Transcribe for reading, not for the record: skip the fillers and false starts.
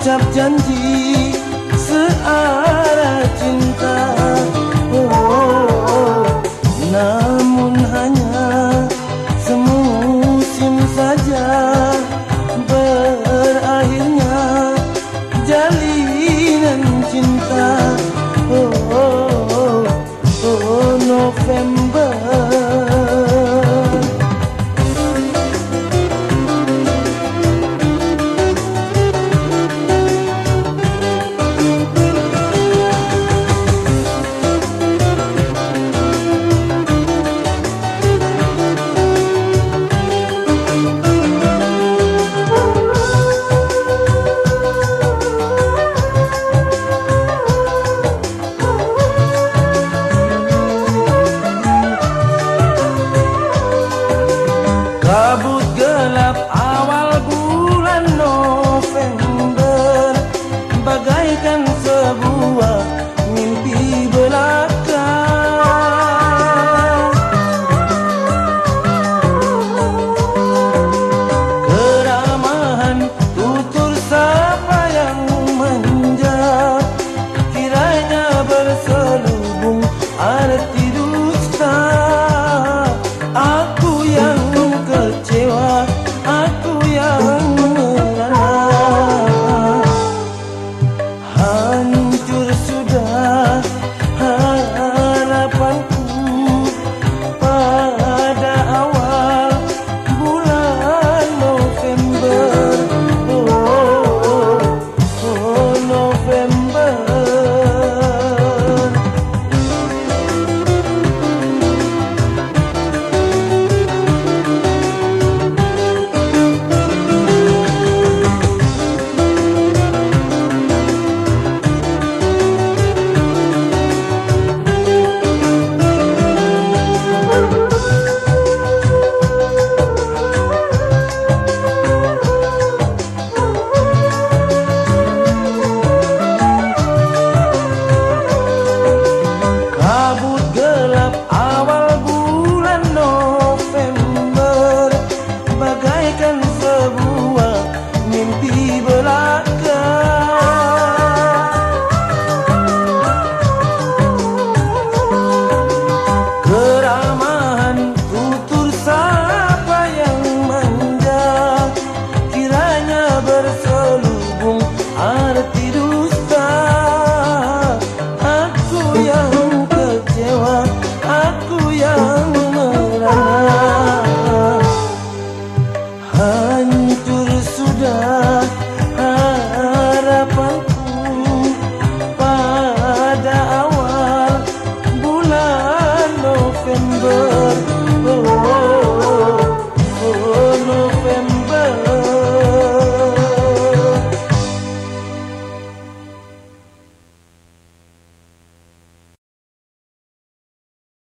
ucap janji searah cinta, namun hanya semusim saja berakhirnya jalinan cinta. November. Kabut gelap awal bulan November, bagaikan sebuah mimpi belaka. Keramahan tutur sapa yang manja, kiranya berselubung arti dusta. Aku yang kecewa, aku yang merana, hancur sudah harapanku pada awal bulan November. November. Awal bulan November, bagaikan sebuah mimpi belaka.